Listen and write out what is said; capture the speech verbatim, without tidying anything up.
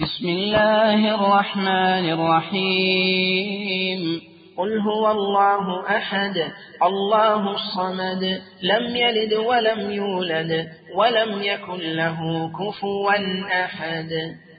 بسم الله الرحمن الرحيم قل هو الله أحد الله الصمد لم يلد ولم يولد ولم يكن له كفوا أحد